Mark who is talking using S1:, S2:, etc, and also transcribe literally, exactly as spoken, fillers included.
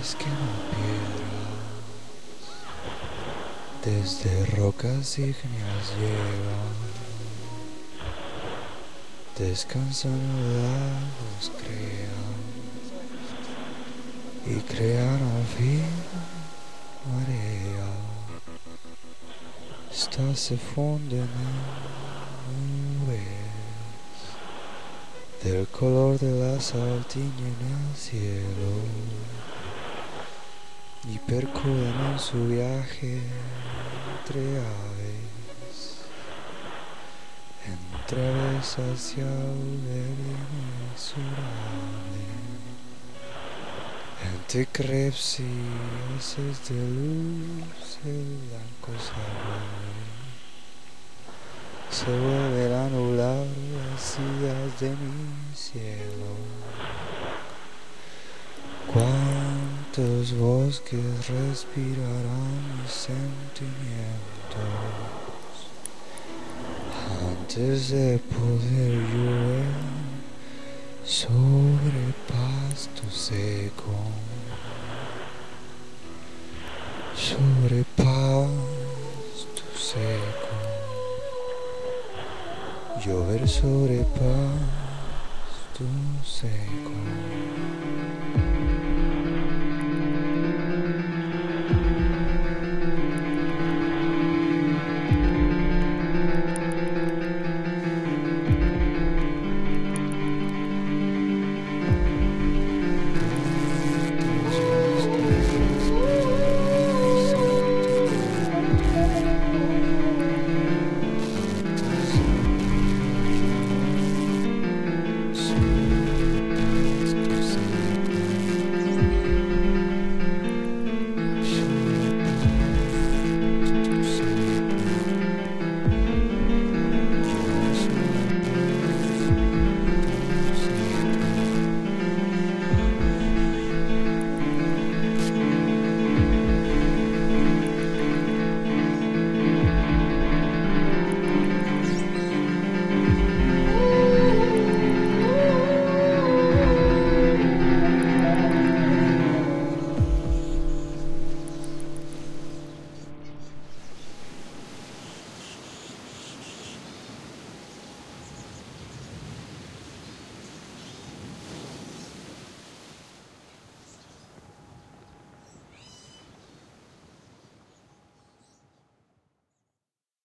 S1: es que no piedras desde rocas ígneas llegan, descansan lagos, crean y crean al fin marea. Estas se funden en nubes del color de la sal tiñen el cielo y percuden en su viaje entre aves, entre aves hacia el verde inexorable, entre crepes y haces de luz el blanco se vuelve, se vuelve a nublar las ideas de mi cielo. ¿Cuántos bosques respirarán mis sentimientos antes de poder llover sobre pasto seco? Sobre pasto seco, llover sobre pasto seco.